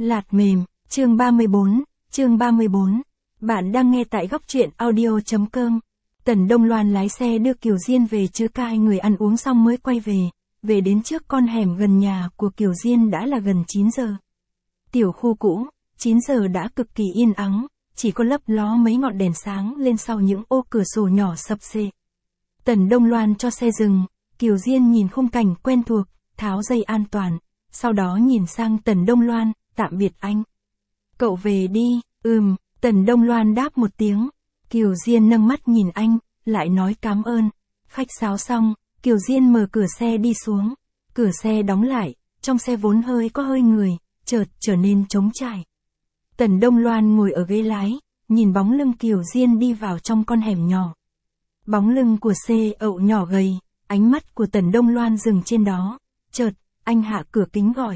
Lạt mềm, chương 34. Bạn đang nghe tại góc truyện audio.com. Tần Đông Loan lái xe đưa Kiều Diên về chứ hai người ăn uống xong mới quay về. Về đến trước con hẻm gần nhà của Kiều Diên đã là gần 9 giờ. Tiểu khu cũ, 9 giờ đã cực kỳ yên ắng, chỉ có lấp ló mấy ngọn đèn sáng lên sau những ô cửa sổ nhỏ sập xệ. Tần Đông Loan cho xe dừng, Kiều Diên nhìn khung cảnh quen thuộc, tháo dây an toàn, sau đó nhìn sang Tần Đông Loan, tạm biệt anh. Cậu về đi, Tần Đông Loan đáp một tiếng. Kiều Diên nâng mắt nhìn anh, lại nói cảm ơn. Khách sáo xong, Kiều Diên mở cửa xe đi xuống. Cửa xe đóng lại, trong xe vốn có hơi người, chợt trở nên trống trải. Tần Đông Loan ngồi ở ghế lái, nhìn bóng lưng Kiều Diên đi vào trong con hẻm nhỏ. Bóng lưng của xe ậu nhỏ gầy, ánh mắt của Tần Đông Loan dừng trên đó. Chợt, anh hạ cửa kính gọi.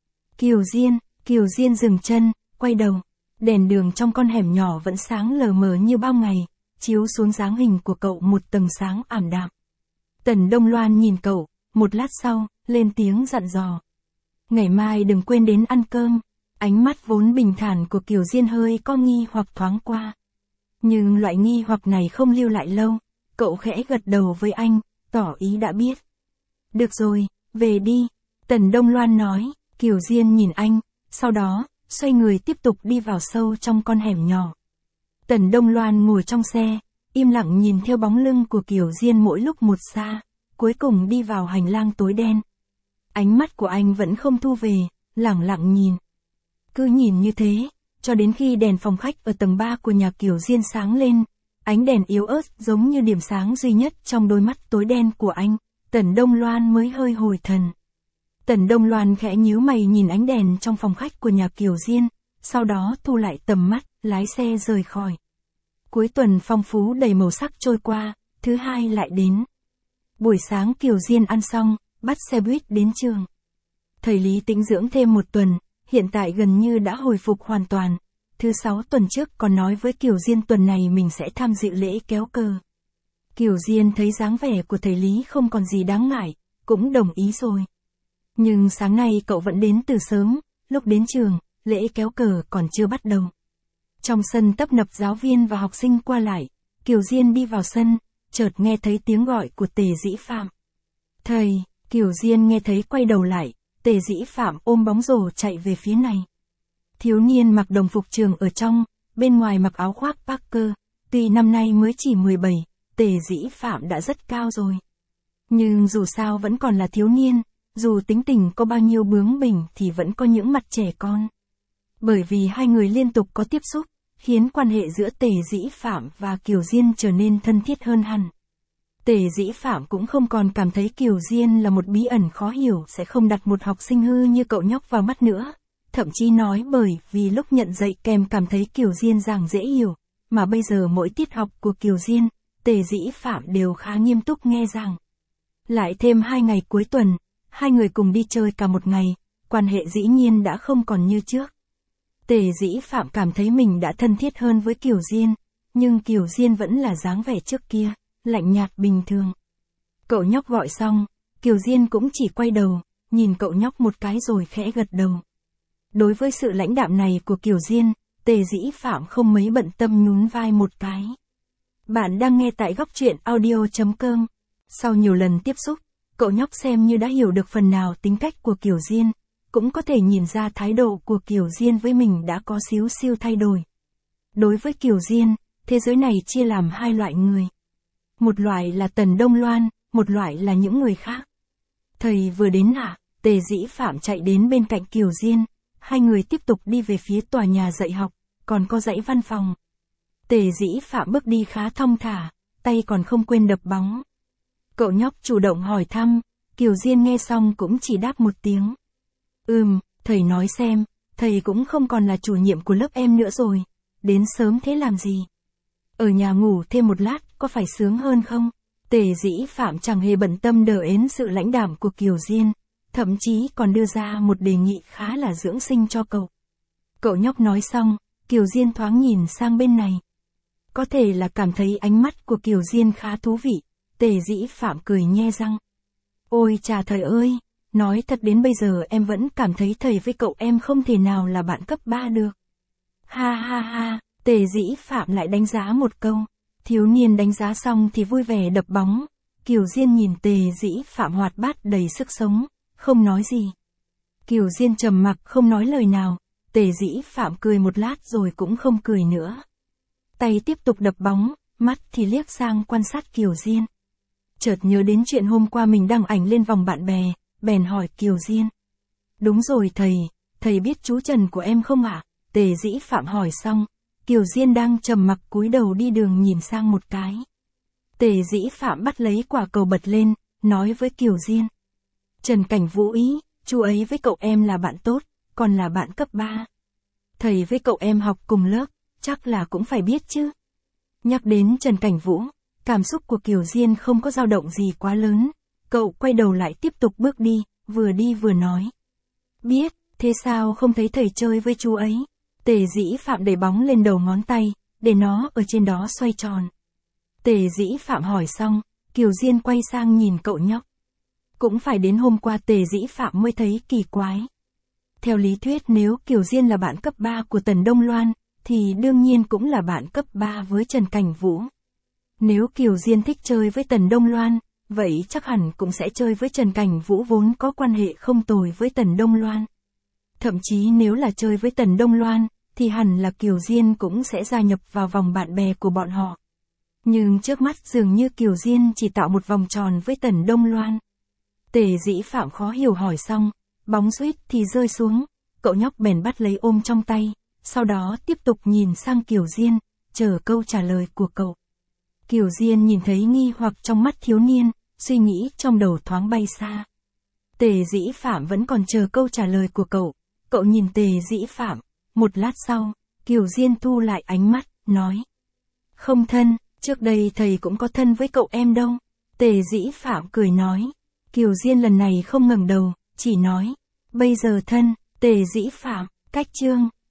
Kiều Diên dừng chân, quay đầu. Đèn đường trong con hẻm nhỏ vẫn sáng lờ mờ như bao ngày, chiếu xuống dáng hình của cậu một tầng sáng ảm đạm. Tần Đông Loan nhìn cậu, một lát sau, lên tiếng dặn dò. Ngày mai đừng quên đến ăn cơm. Ánh mắt vốn bình thản của Kiều Diên hơi có nghi hoặc thoáng qua. Nhưng loại nghi hoặc này không lưu lại lâu, cậu khẽ gật đầu với anh, tỏ ý đã biết. Được rồi, về đi, Tần Đông Loan nói. Kiều Diên nhìn anh, sau đó, xoay người tiếp tục đi vào sâu trong con hẻm nhỏ. Tần Đông Loan ngồi trong xe, im lặng nhìn theo bóng lưng của Kiều Diên mỗi lúc một xa, cuối cùng đi vào hành lang tối đen. Ánh mắt của anh vẫn không thu về, lẳng lặng nhìn. Cứ nhìn như thế, cho đến khi đèn phòng khách ở tầng 3 của nhà Kiều Diên sáng lên, ánh đèn yếu ớt giống như điểm sáng duy nhất trong đôi mắt tối đen của anh, Tần Đông Loan mới hơi hồi thần. Tần Đông Loan khẽ nhíu mày nhìn ánh đèn trong phòng khách của nhà Kiều Diên, sau đó thu lại tầm mắt, lái xe rời khỏi. Cuối tuần phong phú đầy màu sắc trôi qua, thứ hai lại đến. Buổi sáng Kiều Diên ăn xong, bắt xe buýt đến trường. Thầy Lý tĩnh dưỡng thêm một tuần, hiện tại gần như đã hồi phục hoàn toàn. Thứ 6 tuần trước còn nói với Kiều Diên tuần này mình sẽ tham dự lễ kéo cờ. Kiều Diên thấy dáng vẻ của thầy Lý không còn gì đáng ngại, cũng đồng ý rồi. Nhưng sáng nay cậu vẫn đến từ sớm, lúc đến trường, lễ kéo cờ còn chưa bắt đầu. Trong sân tấp nập giáo viên và học sinh qua lại, Kiều Diên đi vào sân, chợt nghe thấy tiếng gọi của Tề Dĩ Phạm. Thầy, Kiều Diên nghe thấy quay đầu lại, Tề Dĩ Phạm ôm bóng rổ chạy về phía này. Thiếu niên mặc đồng phục trường ở trong, bên ngoài mặc áo khoác Parker, tuy năm nay mới chỉ 17, Tề Dĩ Phạm đã rất cao rồi. Nhưng dù sao vẫn còn là thiếu niên, dù tính tình có bao nhiêu bướng bỉnh thì vẫn có những mặt trẻ con. Bởi vì hai người liên tục có tiếp xúc, khiến quan hệ giữa Tề Dĩ Phạm và Kiều Diên trở nên thân thiết hơn hẳn. Tề Dĩ Phạm cũng không còn cảm thấy Kiều Diên là một bí ẩn khó hiểu sẽ không đặt một học sinh hư như cậu nhóc vào mắt nữa. Thậm chí nói bởi vì lúc nhận dạy kèm cảm thấy Kiều Diên giảng dễ hiểu, mà bây giờ mỗi tiết học của Kiều Diên, Tề Dĩ Phạm đều khá nghiêm túc nghe giảng. Lại thêm 2 ngày cuối tuần, hai người cùng đi chơi cả một ngày, quan hệ dĩ nhiên đã không còn như trước. Tề Dĩ Phạm cảm thấy mình đã thân thiết hơn với Kiều Diên, nhưng Kiều Diên vẫn là dáng vẻ trước kia, lạnh nhạt bình thường. Cậu nhóc gọi xong, Kiều Diên cũng chỉ quay đầu, nhìn cậu nhóc một cái rồi khẽ gật đầu. Đối với sự lãnh đạm này của Kiều Diên, Tề Dĩ Phạm không mấy bận tâm nhún vai một cái. Bạn đang nghe tại góc truyện audio.com. Sau nhiều lần tiếp xúc, cậu nhóc xem như đã hiểu được phần nào tính cách của Kiều Diên, cũng có thể nhìn ra thái độ của Kiều Diên với mình đã có xíu xiu thay đổi. Đối với Kiều Diên, thế giới này chia làm 2 loại người. Một loại là Tần Đông Loan, một loại là những người khác. Thầy vừa đến ạ, Tề Dĩ Phạm chạy đến bên cạnh Kiều Diên, hai người tiếp tục đi về phía tòa nhà dạy học, còn có dãy văn phòng. Tề Dĩ Phạm bước đi khá thong thả, tay còn không quên đập bóng. Cậu nhóc chủ động hỏi thăm, Kiều Diên nghe xong cũng chỉ đáp một tiếng. Thầy nói xem, thầy cũng không còn là chủ nhiệm của lớp em nữa rồi, đến sớm thế làm gì? Ở nhà ngủ thêm một lát có phải sướng hơn không? Tề Dĩ Phạm chẳng hề bận tâm đờ ến sự lãnh đạm của Kiều Diên, thậm chí còn đưa ra một đề nghị khá là dưỡng sinh cho cậu. Cậu nhóc nói xong, Kiều Diên thoáng nhìn sang bên này. Có thể là cảm thấy ánh mắt của Kiều Diên khá thú vị, Tề Dĩ Phạm cười nhe răng. Ôi chà thầy ơi, nói thật đến bây giờ em vẫn cảm thấy thầy với cậu em không thể nào là bạn cấp 3 được. Ha ha ha, Tề Dĩ Phạm lại đánh giá một câu. Thiếu niên đánh giá xong thì vui vẻ đập bóng. Kiều Diên nhìn Tề Dĩ Phạm hoạt bát đầy sức sống, không nói gì. Kiều Diên trầm mặc không nói lời nào, Tề Dĩ Phạm cười một lát rồi cũng không cười nữa. Tay tiếp tục đập bóng, mắt thì liếc sang quan sát Kiều Diên. Chợt nhớ đến chuyện hôm qua mình đăng ảnh lên vòng bạn bè, bèn hỏi Kiều Diên. Đúng rồi thầy biết chú Trần của em không ạ? Tề Dĩ Phạm hỏi xong, Kiều Diên đang trầm mặc cúi đầu đi đường nhìn sang một cái. Tề Dĩ Phạm bắt lấy quả cầu bật lên, nói với Kiều Diên. Trần Cảnh Vũ ý, chú ấy với cậu em là bạn tốt, còn là bạn cấp 3. Thầy với cậu em học cùng lớp, chắc là cũng phải biết chứ. Nhắc đến Trần Cảnh Vũ, cảm xúc của Kiều Diên không có dao động gì quá lớn. Cậu quay đầu lại tiếp tục bước đi vừa nói. Biết, thế sao không thấy thầy chơi với chú ấy? Tề Dĩ Phạm đẩy bóng lên đầu ngón tay, để nó ở trên đó xoay tròn. Tề Dĩ Phạm hỏi xong, Kiều Diên quay sang nhìn cậu nhóc. Cũng phải đến hôm qua Tề Dĩ Phạm mới thấy kỳ quái. Theo lý thuyết nếu Kiều Diên là bạn cấp 3 của Tần Đông Loan, thì đương nhiên cũng là bạn cấp 3 với Trần Cảnh Vũ. Nếu Kiều Diên thích chơi với Tần Đông Loan, vậy chắc hẳn cũng sẽ chơi với Trần Cảnh Vũ vốn có quan hệ không tồi với Tần Đông Loan. Thậm chí nếu là chơi với Tần Đông Loan, thì hẳn là Kiều Diên cũng sẽ gia nhập vào vòng bạn bè của bọn họ. Nhưng trước mắt dường như Kiều Diên chỉ tạo một vòng tròn với Tần Đông Loan. Tề Dĩ Phạm khó hiểu hỏi xong, bóng suýt thì rơi xuống, cậu nhóc bèn bắt lấy ôm trong tay, sau đó tiếp tục nhìn sang Kiều Diên, chờ câu trả lời của cậu. Kiều Diên nhìn thấy nghi hoặc trong mắt thiếu niên, suy nghĩ trong đầu thoáng bay xa. Tề Dĩ Phạm vẫn còn chờ câu trả lời của cậu nhìn Tề Dĩ Phạm, một lát sau, Kiều Diên thu lại ánh mắt, nói. Không thân, trước đây thầy cũng có thân với cậu em đâu. Tề Dĩ Phạm cười nói. Kiều Diên lần này không ngẩng đầu, chỉ nói. Bây giờ thân, Tề Dĩ Phạm, cách chương.